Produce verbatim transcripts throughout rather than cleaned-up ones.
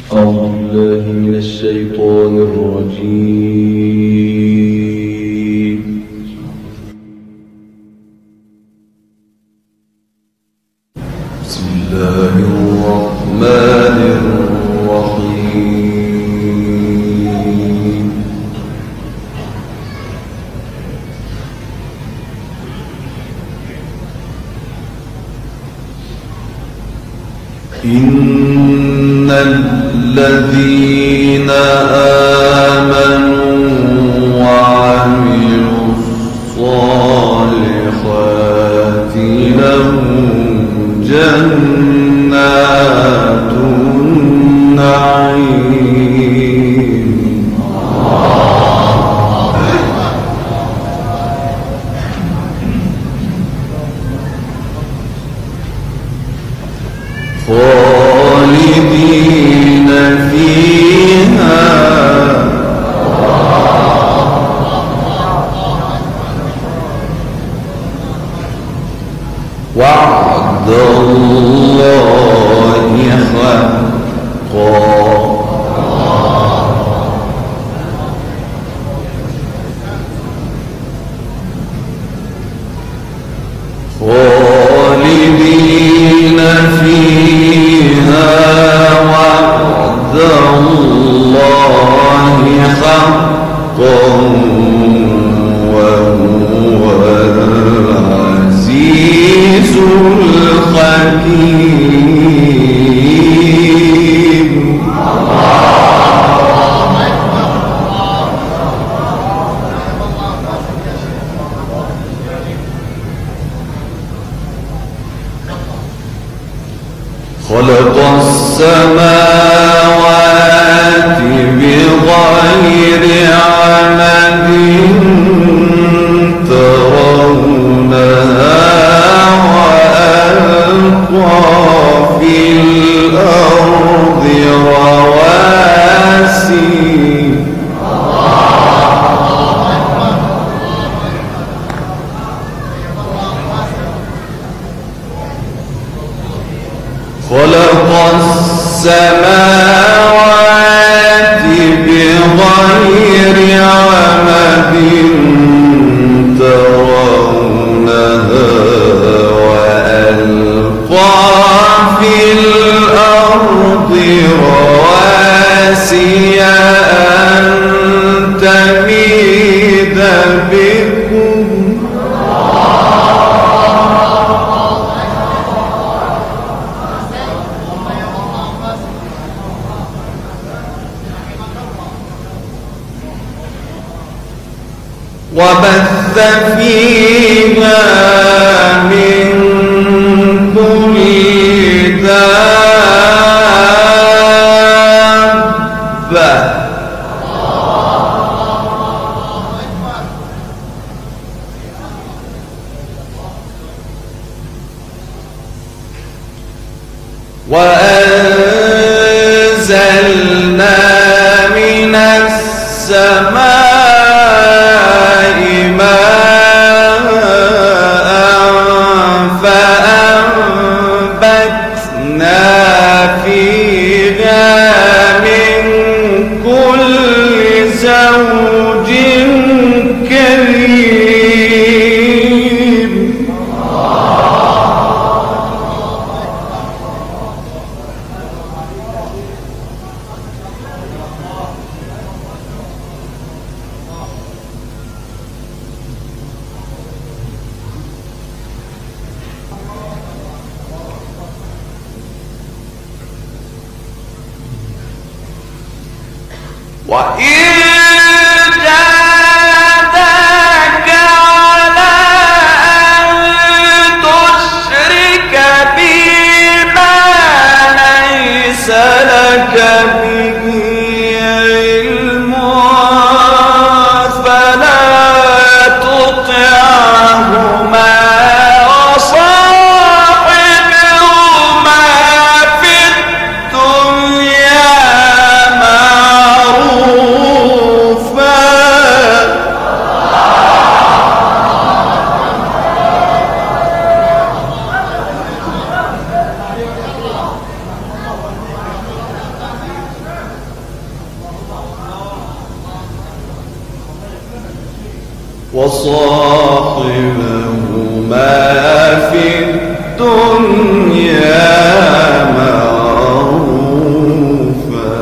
أعوذ بالله من الشيطان الرجيم. بسم الله الرحمن الرحيم. إن الذين آمنوا وعملوا الصالحات لهم جنات النعيم خالدين فيها وعد الله حقا خالدين فيها وعد الله حقا وهو العزيز الحكيم. خلق السماوات بغير عمد ترونها وألقى في الأرض رواسي خلق السماوات بغير عمد ترونها وألقى في الأرض رواسي أن تميد بكم وبث فيها من كل دابة وأنزلنا من السماء زوج كريم وإن وصاحبهما في الدنيا معروفا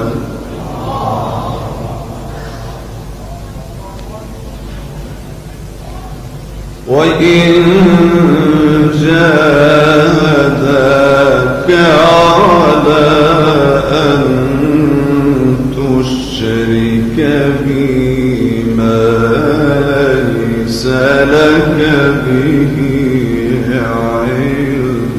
وإن جاهداك على أن تشرك بي ما ليس لك به علم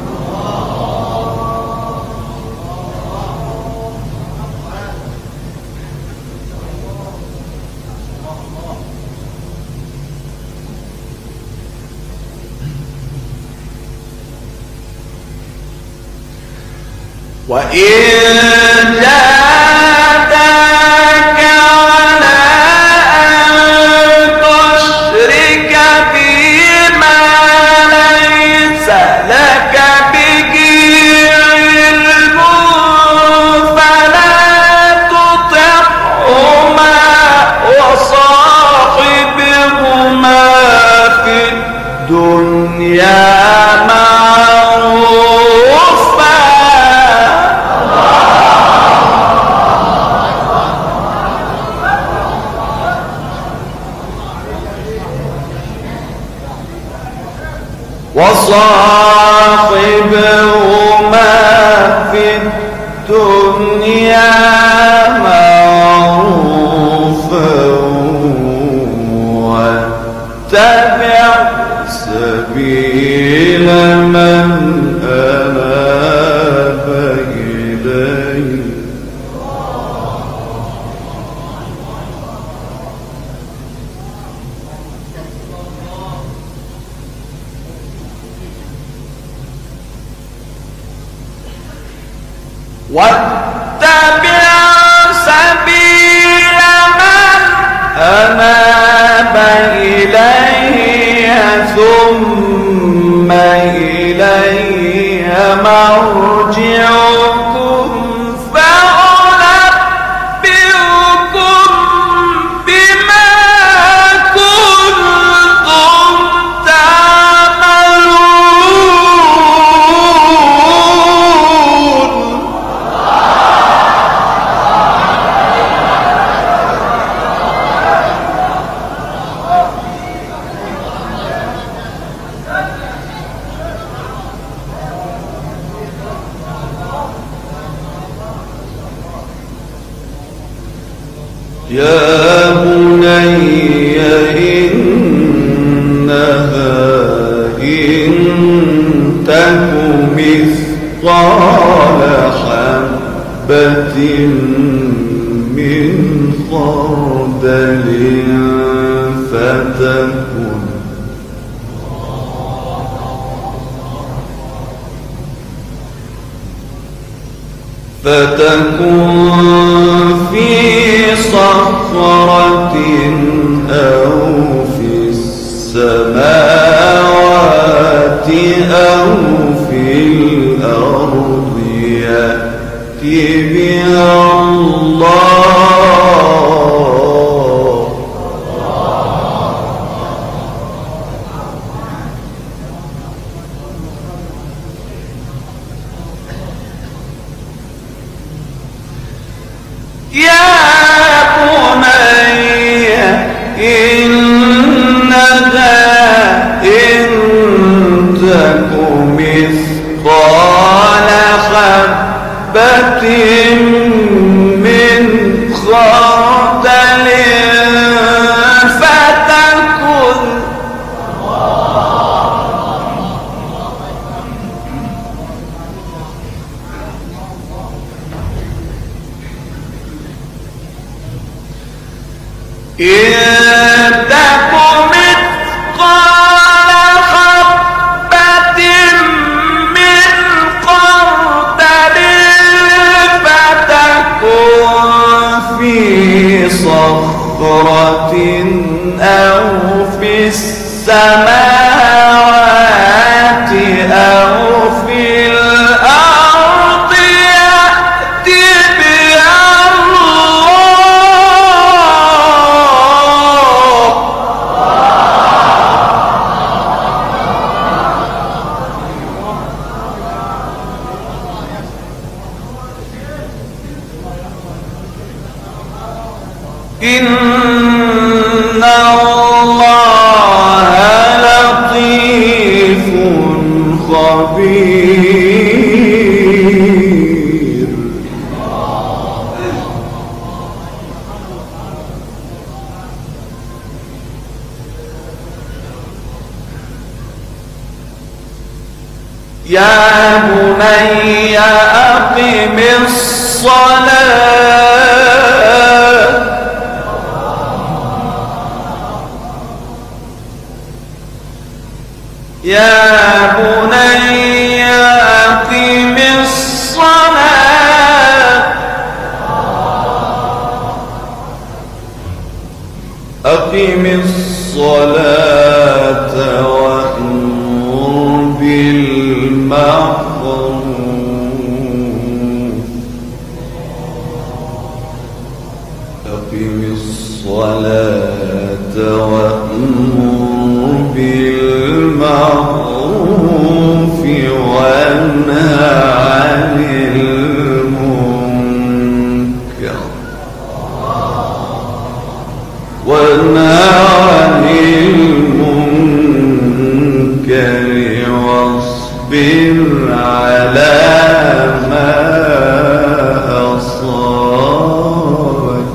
وإن جاهداك على أن تشرك بي ما ليس لك به علم فلا تطعهما وصاحبهما في الدنيا وصاحبهما في الدنيا معروفا واتبع سبيل من أناب إليه واتبع سبيل من أناب إلي ثم إلي مرجعكم فأنبئكم بما كنتم تعملون يا بني إنها إن تك مثقال حبة من خردل فتكن فتكن في صخرة أو في السماوات أو في الأرض يأتي بها الله يا بني إنها إن تك مثقال حبة من خردل فتكن إن تك مثقال حبة من خردل فتكن في صخرة أو في السماوات أو في الأرض يأتي بها الله إن الله لطيف خبير. يا بني أقم الصلاة يا بني أقم الصلاة أقم الصلاة وأمر بالمعروف أقم الصلاة وأمر بالمعروف وانهى عن المنكر وانهى عن المنكر واصبر على ما أصابك.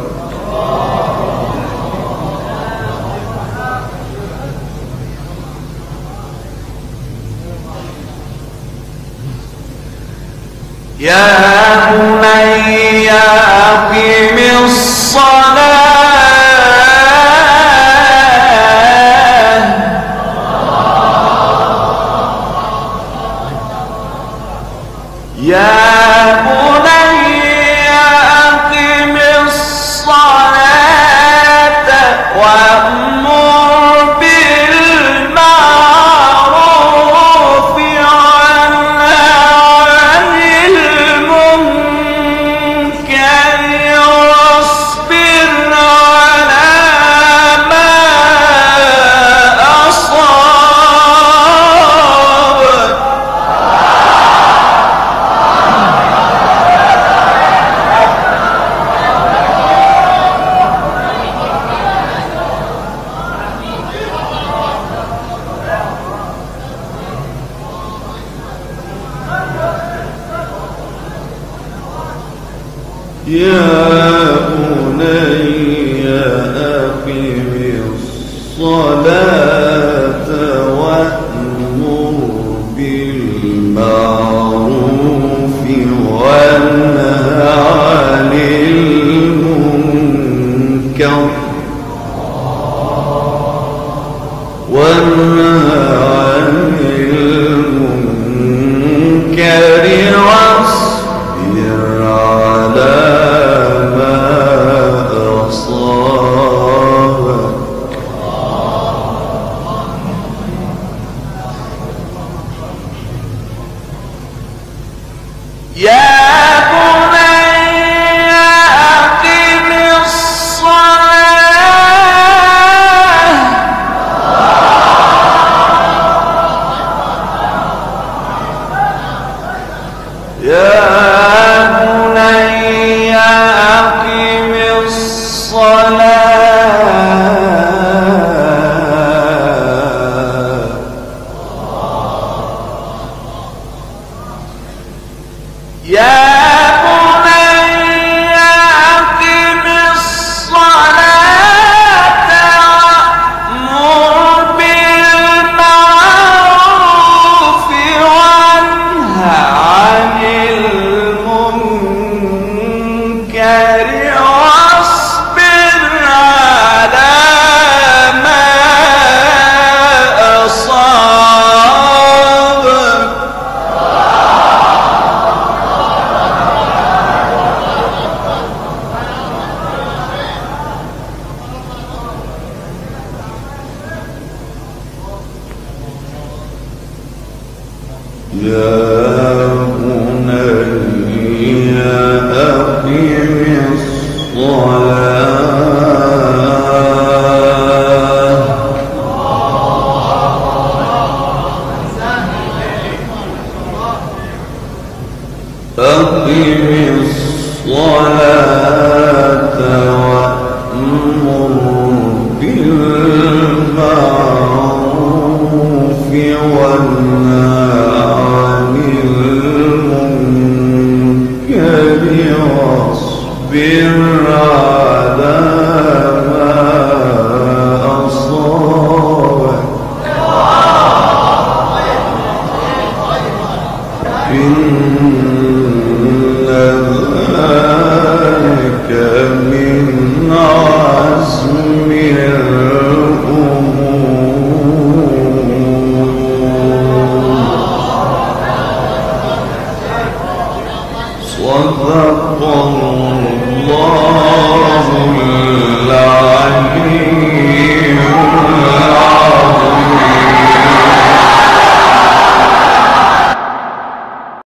يا بني أقم الصلاة يا بني أقم الصلاة وأمر بالمعروف وانهى عن المنكر واصبر على ما أصابك. يا بني أقم الصلاة وأمر بالمعروف وانهى عن المنكر وانهى عن المنكر واصبر على ما أصابك. يا بني أقم الصلاة يا بني أقم الصلاة يا بني أقم الصلاة وأمر بالمعروف وانهى عن المنكر واصبر على ما أصابك. يا بني أقم الصلاة أقم الصلاة وأمر واصبر على